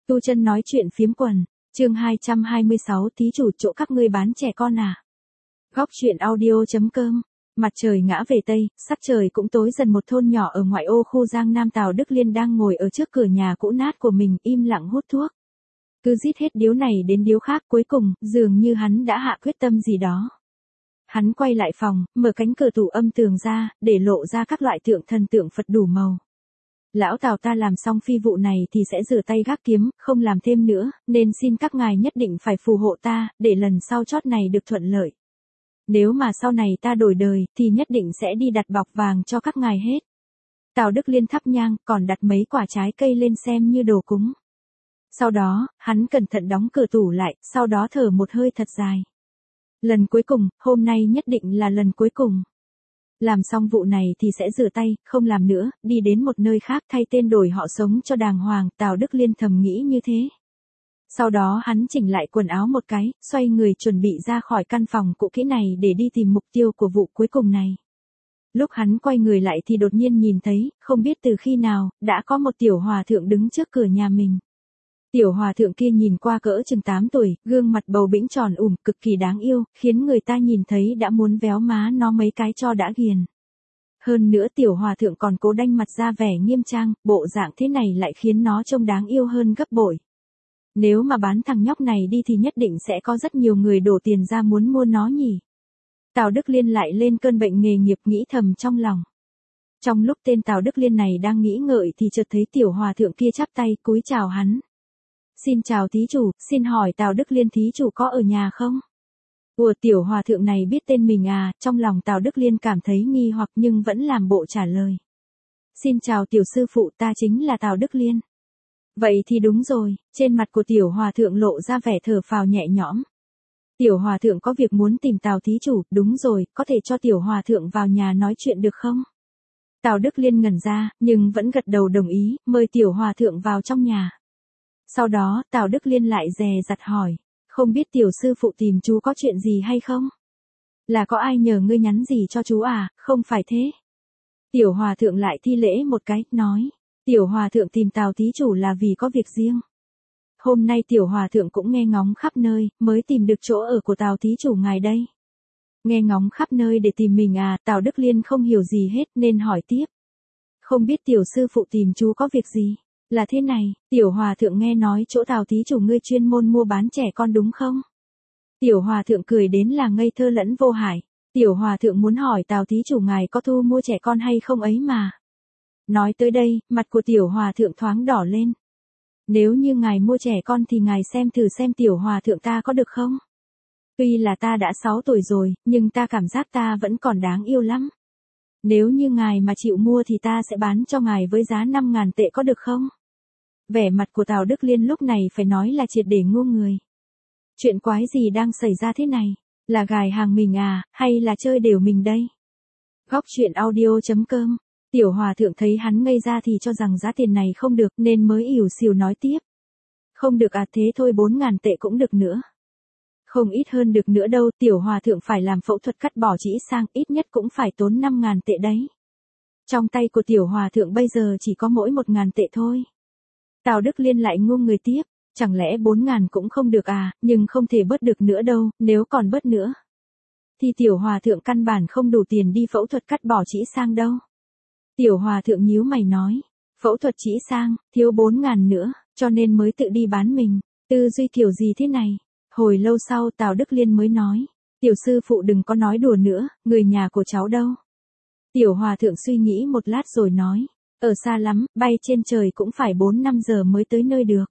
Tu Chân nói chuyện phiếm quần, chương 226 thí chủ chỗ các ngươi bán trẻ con à. Góc chuyện audio.com. Mặt trời ngã về Tây, sắc trời cũng tối dần, một thôn nhỏ ở ngoại ô khu Giang Nam. Tào Đức Liên đang ngồi ở trước cửa nhà cũ nát của mình, im lặng hút thuốc. Cứ rít hết điếu này đến điếu khác, cuối cùng, dường như hắn đã hạ quyết tâm gì đó. Hắn quay lại phòng, mở cánh cửa tủ âm tường ra, để lộ ra các loại tượng thần tượng Phật đủ màu. Lão Tào, ta làm xong phi vụ này thì sẽ rửa tay gác kiếm, không làm thêm nữa, nên xin các ngài nhất định phải phù hộ ta, để lần sau chót này được thuận lợi. Nếu mà sau này ta đổi đời, thì nhất định sẽ đi đặt bọc vàng cho các ngài hết. Tào Đức Liên thắp nhang, còn đặt mấy quả trái cây lên xem như đồ cúng. Sau đó, hắn cẩn thận đóng cửa tủ lại, sau đó thở một hơi thật dài. Lần cuối cùng, hôm nay nhất định là lần cuối cùng. Làm xong vụ này thì sẽ rửa tay, không làm nữa, đi đến một nơi khác thay tên đổi họ sống cho đàng hoàng. Tào Đức Liên thầm nghĩ như thế. Sau đó hắn chỉnh lại quần áo một cái, xoay người chuẩn bị ra khỏi căn phòng cũ kỹ này để đi tìm mục tiêu của vụ cuối cùng này. Lúc hắn quay người lại thì đột nhiên nhìn thấy, không biết từ khi nào, đã có một tiểu hòa thượng đứng trước cửa nhà mình. Tiểu hòa thượng kia nhìn qua cỡ chừng 8 tuổi, gương mặt bầu bĩnh tròn cực kỳ đáng yêu, khiến người ta nhìn thấy đã muốn véo má nó mấy cái cho đã ghiền. Hơn nữa tiểu hòa thượng còn cố đanh mặt ra vẻ nghiêm trang, bộ dạng thế này lại khiến nó trông đáng yêu hơn gấp bội. Nếu mà bán thằng nhóc này đi thì nhất định sẽ có rất nhiều người đổ tiền ra muốn mua nó nhỉ. Tào Đức Liên lại lên cơn bệnh nghề nghiệp, nghĩ thầm trong lòng. Trong lúc tên Tào Đức Liên này đang nghĩ ngợi thì chợt thấy tiểu hòa thượng kia chắp tay cúi chào hắn. Xin chào thí chủ, xin hỏi Tào Đức Liên thí chủ có ở nhà không? Ủa, tiểu hòa thượng này biết tên mình à? Trong lòng Tào Đức Liên cảm thấy nghi hoặc nhưng vẫn làm bộ trả lời. Xin chào tiểu sư phụ, ta chính là Tào Đức Liên. Vậy thì đúng rồi, trên mặt của tiểu hòa thượng lộ ra vẻ thở phào nhẹ nhõm. Tiểu hòa thượng có việc muốn tìm Tào thí chủ, đúng rồi, có thể cho tiểu hòa thượng vào nhà nói chuyện được không? Tào Đức Liên ngẩn ra, nhưng vẫn gật đầu đồng ý, mời tiểu hòa thượng vào trong nhà. Sau đó, Tào Đức Liên lại dè dặt hỏi, không biết tiểu sư phụ tìm chú có chuyện gì hay không? Là có ai nhờ ngươi nhắn gì cho chú à? Không phải thế. Tiểu hòa thượng lại thi lễ một cái, nói, tiểu hòa thượng tìm Tào thí chủ là vì có việc riêng. Hôm nay tiểu hòa thượng cũng nghe ngóng khắp nơi, mới tìm được chỗ ở của Tào thí chủ ngài đây. Nghe ngóng khắp nơi để tìm mình à? Tào Đức Liên không hiểu gì hết nên hỏi tiếp. Không biết tiểu sư phụ tìm chú có việc gì? Là thế này, tiểu hòa thượng nghe nói chỗ Tào thí chủ ngươi chuyên môn mua bán trẻ con đúng không? Tiểu hòa thượng cười đến là ngây thơ lẫn vô hại. Tiểu hòa thượng muốn hỏi Tào thí chủ ngài có thu mua trẻ con hay không ấy mà. Nói tới đây, mặt của tiểu hòa thượng thoáng đỏ lên. Nếu như ngài mua trẻ con thì ngài xem thử xem tiểu hòa thượng ta có được không? Tuy là ta đã 6 tuổi rồi, nhưng ta cảm giác ta vẫn còn đáng yêu lắm. Nếu như ngài mà chịu mua thì ta sẽ bán cho ngài với giá 5.000 tệ có được không? Vẻ mặt của Tào Đức Liên lúc này phải nói là triệt để ngu người. Chuyện quái gì đang xảy ra thế này? Là gài hàng mình à, hay là chơi đều mình đây? Góc chuyện audio.com. Tiểu hòa thượng thấy hắn ngây ra thì cho rằng giá tiền này không được nên mới ỉu xìu nói tiếp. Không được à, thế thôi 4.000 tệ cũng được nữa. Không ít hơn được nữa đâu, tiểu hòa thượng phải làm phẫu thuật cắt bỏ trĩ sang, ít nhất cũng phải tốn 5.000 tệ đấy. Trong tay của tiểu hòa thượng bây giờ chỉ có mỗi 1.000 tệ thôi. Tào Đức Liên lại ngu người tiếp, chẳng lẽ 4.000 cũng không được à, nhưng không thể bớt được nữa đâu, nếu còn bớt nữa thì tiểu hòa thượng căn bản không đủ tiền đi phẫu thuật cắt bỏ trĩ sang đâu. Tiểu hòa thượng nhíu mày nói, phẫu thuật trĩ sang, thiếu 4.000 nữa, cho nên mới tự đi bán mình, tư duy kiểu gì thế này? Hồi lâu sau Tào Đức Liên mới nói, tiểu sư phụ đừng có nói đùa nữa, người nhà của cháu đâu? Tiểu hòa thượng suy nghĩ một lát rồi nói, ở xa lắm, bay trên trời cũng phải 4-5 giờ mới tới nơi được.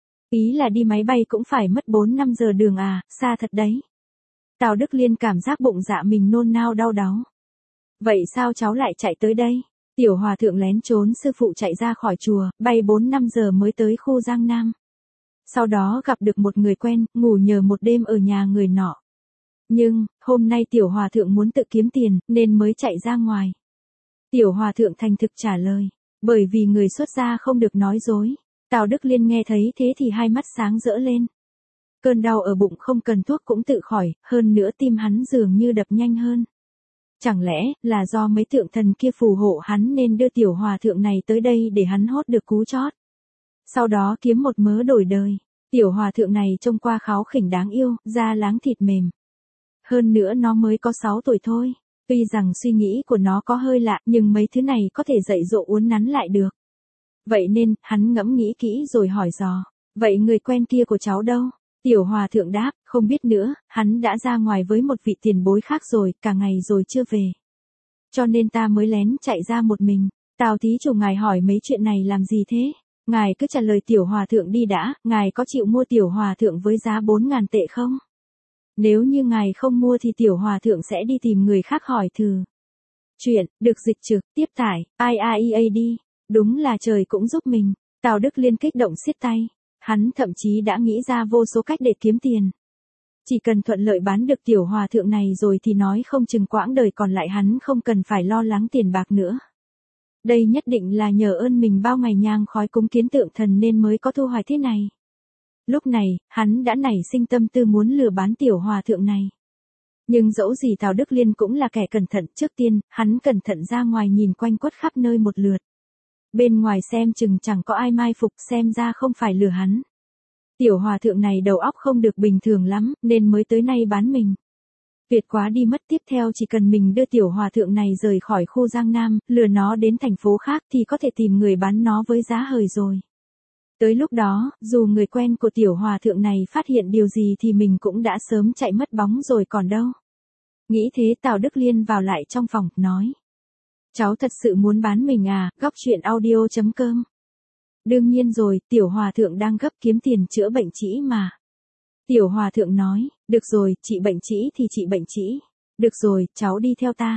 Ý là đi máy bay cũng phải mất 4-5 giờ đường à, xa thật đấy. Tào Đức Liên cảm giác bụng dạ mình nôn nao đau đáu. Vậy sao cháu lại chạy tới đây? Tiểu hòa thượng lén trốn sư phụ chạy ra khỏi chùa, bay 4-5 giờ mới tới khu Giang Nam. Sau đó gặp được một người quen, ngủ nhờ một đêm ở nhà người nọ. Nhưng, hôm nay tiểu hòa thượng muốn tự kiếm tiền, nên mới chạy ra ngoài. Tiểu hòa thượng thành thực trả lời, bởi vì người xuất gia không được nói dối. Tào Đức Liên nghe thấy thế thì hai mắt sáng rỡ lên. Cơn đau ở bụng không cần thuốc cũng tự khỏi, hơn nữa tim hắn dường như đập nhanh hơn. Chẳng lẽ là do mấy tượng thần kia phù hộ hắn nên đưa tiểu hòa thượng này tới đây để hắn hốt được cú chót. sau đó kiếm một mớ đổi đời. Tiểu hòa thượng này trông qua kháu khỉnh đáng yêu, da láng thịt mềm. Hơn nữa nó mới có 6 tuổi thôi. Tuy rằng suy nghĩ của nó có hơi lạ, nhưng mấy thứ này có thể dạy dỗ uốn nắn lại được. Vậy nên, hắn ngẫm nghĩ kỹ rồi hỏi dò. Vậy người quen kia của cháu đâu? Tiểu hòa thượng đáp, không biết nữa, hắn đã ra ngoài với một vị tiền bối khác rồi, cả ngày rồi chưa về. Cho nên ta mới lén chạy ra một mình. Tào thí chủ ngài hỏi mấy chuyện này làm gì thế? Ngài cứ trả lời tiểu hòa thượng đi đã, ngài có chịu mua tiểu hòa thượng với giá 4.000 tệ không? Nếu như ngài không mua thì tiểu hòa thượng sẽ đi tìm người khác hỏi thử. Chuyện, được dịch trực, tiếp tải, IAEAD. Đúng là trời cũng giúp mình. Tào Đức Liên kích động siết tay. Hắn thậm chí đã nghĩ ra vô số cách để kiếm tiền. Chỉ cần thuận lợi bán được tiểu hòa thượng này rồi thì nói không chừng quãng đời còn lại hắn không cần phải lo lắng tiền bạc nữa. Đây nhất định là nhờ ơn mình bao ngày nhang khói cúng kiến tượng thần nên mới có thu hoạch thế này. Lúc này, hắn đã nảy sinh tâm tư muốn lừa bán tiểu hòa thượng này. Nhưng dẫu gì Tào Đức Liên cũng là kẻ cẩn thận, trước tiên, hắn cẩn thận ra ngoài nhìn quanh quất khắp nơi một lượt. Bên ngoài xem chừng chẳng có ai mai phục, xem ra không phải lừa hắn. Tiểu hòa thượng này đầu óc không được bình thường lắm, nên mới tới nay bán mình. Tuyệt quá đi mất, tiếp theo chỉ cần mình đưa tiểu hòa thượng này rời khỏi khu Giang Nam, lừa nó đến thành phố khác thì có thể tìm người bán nó với giá hời rồi. Tới lúc đó, dù người quen của tiểu hòa thượng này phát hiện điều gì thì mình cũng đã sớm chạy mất bóng rồi còn đâu. Nghĩ thế Tào Đức Liên vào lại trong phòng, nói. Cháu thật sự muốn bán mình à, góc chuyện audio.com. Đương nhiên rồi, tiểu hòa thượng đang gấp kiếm tiền chữa bệnh trĩ mà. Tiểu hòa thượng nói, được rồi, trị bệnh trĩ thì trị bệnh trĩ. Được rồi, cháu đi theo ta.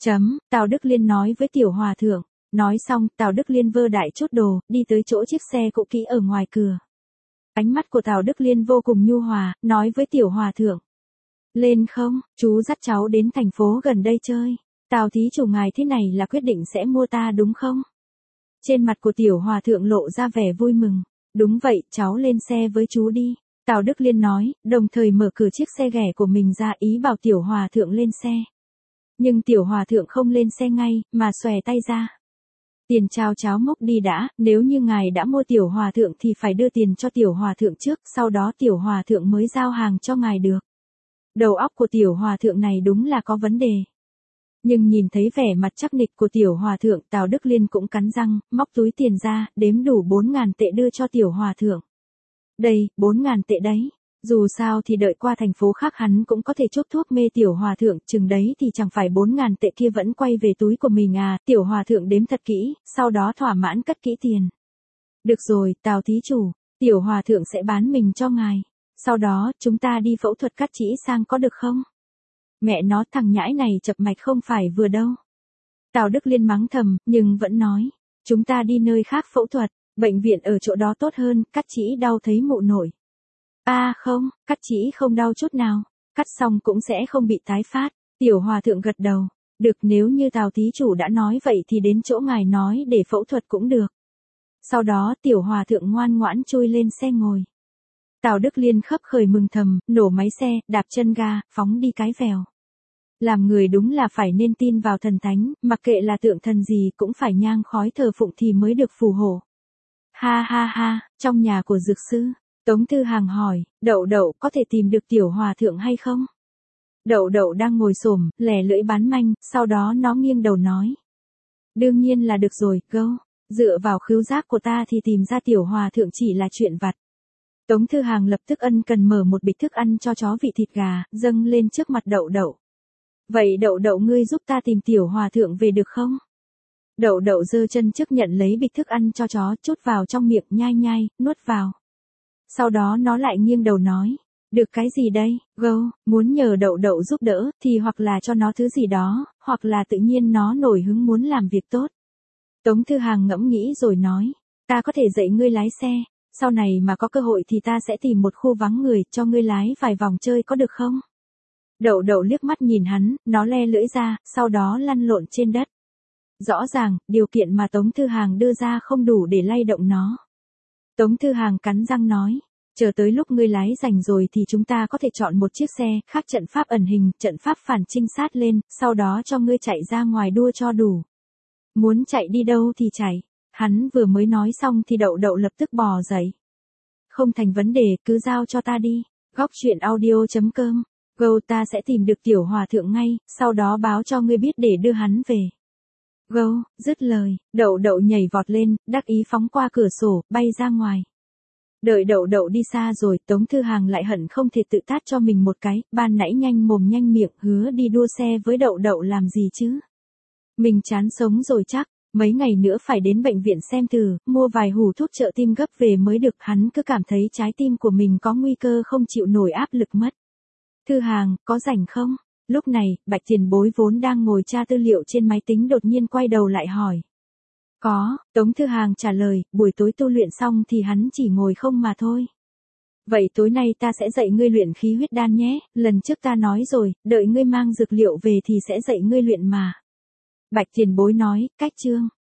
Tào Đức Liên nói với tiểu hòa thượng. Nói xong, Tào Đức Liên vơ đại chốt đồ, đi tới chỗ chiếc xe cũ kỹ ở ngoài cửa. Ánh mắt của Tào Đức Liên vô cùng nhu hòa, nói với tiểu hòa thượng. Lên không, chú dắt cháu đến thành phố gần đây chơi. Tào thí chủ ngài thế này là quyết định sẽ mua ta đúng không? Trên mặt của tiểu hòa thượng lộ ra vẻ vui mừng. Đúng vậy, cháu lên xe với chú đi. Tào Đức Liên nói, đồng thời mở cửa chiếc xe ghẻ của mình ra ý bảo tiểu hòa thượng lên xe. Nhưng tiểu hòa thượng không lên xe ngay, mà xòe tay ra. Tiền chào cháu mốc đi đã, nếu như ngài đã mua tiểu hòa thượng thì phải đưa tiền cho tiểu hòa thượng trước, sau đó tiểu hòa thượng mới giao hàng cho ngài được. Đầu óc của tiểu hòa thượng này đúng là có vấn đề. Nhưng nhìn thấy vẻ mặt chắc nịch của tiểu hòa thượng, Tào Đức Liên cũng cắn răng, móc túi tiền ra, đếm đủ 4.000 tệ đưa cho tiểu hòa thượng. Đây, 4.000 tệ đấy. Dù sao thì đợi qua thành phố khác hắn cũng có thể chốt thuốc mê tiểu hòa thượng, chừng đấy thì chẳng phải 4.000 tệ kia vẫn quay về túi của mình à, tiểu hòa thượng đếm thật kỹ, sau đó thỏa mãn cất kỹ tiền. Được rồi, Tào thí chủ, tiểu hòa thượng sẽ bán mình cho ngài. Sau đó, chúng ta đi phẫu thuật cắt trĩ sang có được không? Mẹ nó, thằng nhãi này chập mạch không phải vừa đâu. Tào Đức Liên mắng thầm, nhưng vẫn nói, chúng ta đi nơi khác phẫu thuật, bệnh viện ở chỗ đó tốt hơn, cắt trĩ đau thấy mụ nổi. Không, cắt trĩ không đau chút nào, cắt xong cũng sẽ không bị tái phát. Tiểu hòa thượng gật đầu, được, nếu như Tào thí chủ đã nói vậy thì đến chỗ ngài nói để phẫu thuật cũng được. Sau đó tiểu hòa thượng ngoan ngoãn chui lên xe ngồi. Tào Đức Liên khấp khởi mừng thầm, nổ máy xe, đạp chân ga, phóng đi cái vèo. Làm người đúng là phải nên tin vào thần thánh, mặc kệ là tượng thần gì cũng phải nhang khói thờ phụng thì mới được phù hộ. Ha ha ha, trong nhà của dược sư, Tống Thư Hàng hỏi, Đậu Đậu có thể tìm được tiểu hòa thượng hay không? Đậu Đậu đang ngồi xổm, lẻ lưỡi bán manh, sau đó nó nghiêng đầu nói. Đương nhiên là được rồi, gâu, dựa vào khứu giác của ta thì tìm ra tiểu hòa thượng chỉ là chuyện vặt. Tống Thư Hàng lập tức ân cần mở một bịch thức ăn cho chó vị thịt gà, dâng lên trước mặt Đậu Đậu. Vậy Đậu Đậu ngươi giúp ta tìm tiểu hòa thượng về được không? Đậu Đậu giơ chân trước nhận lấy bịch thức ăn cho chó, chút vào trong miệng, nhai nhai, nuốt vào. Sau đó nó lại nghiêng đầu nói, được cái gì đây, gâu, muốn nhờ Đậu Đậu giúp đỡ, thì hoặc là cho nó thứ gì đó, hoặc là tự nhiên nó nổi hứng muốn làm việc tốt. Tống Thư Hàng ngẫm nghĩ rồi nói, ta có thể dạy ngươi lái xe, sau này mà có cơ hội thì ta sẽ tìm một khu vắng người, cho ngươi lái vài vòng chơi có được không? Đậu Đậu liếc mắt nhìn hắn, nó le lưỡi ra, sau đó lăn lộn trên đất. Rõ ràng, điều kiện mà Tống Thư Hàng đưa ra không đủ để lay động nó. Tống Thư Hàng cắn răng nói, chờ tới lúc ngươi lái rảnh rồi thì chúng ta có thể chọn một chiếc xe, khác trận pháp ẩn hình, trận pháp phản trinh sát lên, sau đó cho ngươi chạy ra ngoài đua cho đủ. Muốn chạy đi đâu thì chạy. Hắn vừa mới nói xong thì Đậu Đậu lập tức bò dậy. Không thành vấn đề, cứ giao cho ta đi. Góc truyện audio.com. Go, ta sẽ tìm được tiểu hòa thượng ngay, sau đó báo cho ngươi biết để đưa hắn về. Go, dứt lời, Đậu Đậu nhảy vọt lên, đắc ý phóng qua cửa sổ, bay ra ngoài. Đợi Đậu Đậu đi xa rồi, Tống Thư Hàng lại hận không thể tự tát cho mình một cái, ban nãy nhanh mồm nhanh miệng hứa đi đua xe với Đậu Đậu làm gì chứ. Mình chán sống rồi chắc, mấy ngày nữa phải đến bệnh viện xem thử, mua vài hũ thuốc trợ tim gấp về mới được. Hắn cứ cảm thấy trái tim của mình có nguy cơ không chịu nổi áp lực mất. Thư Hàng, có rảnh không? Lúc này, Bạch Tiền Bối vốn đang ngồi tra tư liệu trên máy tính đột nhiên quay đầu lại hỏi. Có, Tống Thư Hàng trả lời, buổi tối tu luyện xong thì hắn chỉ ngồi không mà thôi. Vậy tối nay ta sẽ dạy ngươi luyện khí huyết đan nhé, lần trước ta nói rồi, đợi ngươi mang dược liệu về thì sẽ dạy ngươi luyện mà. Bạch Tiền Bối nói, cách chương.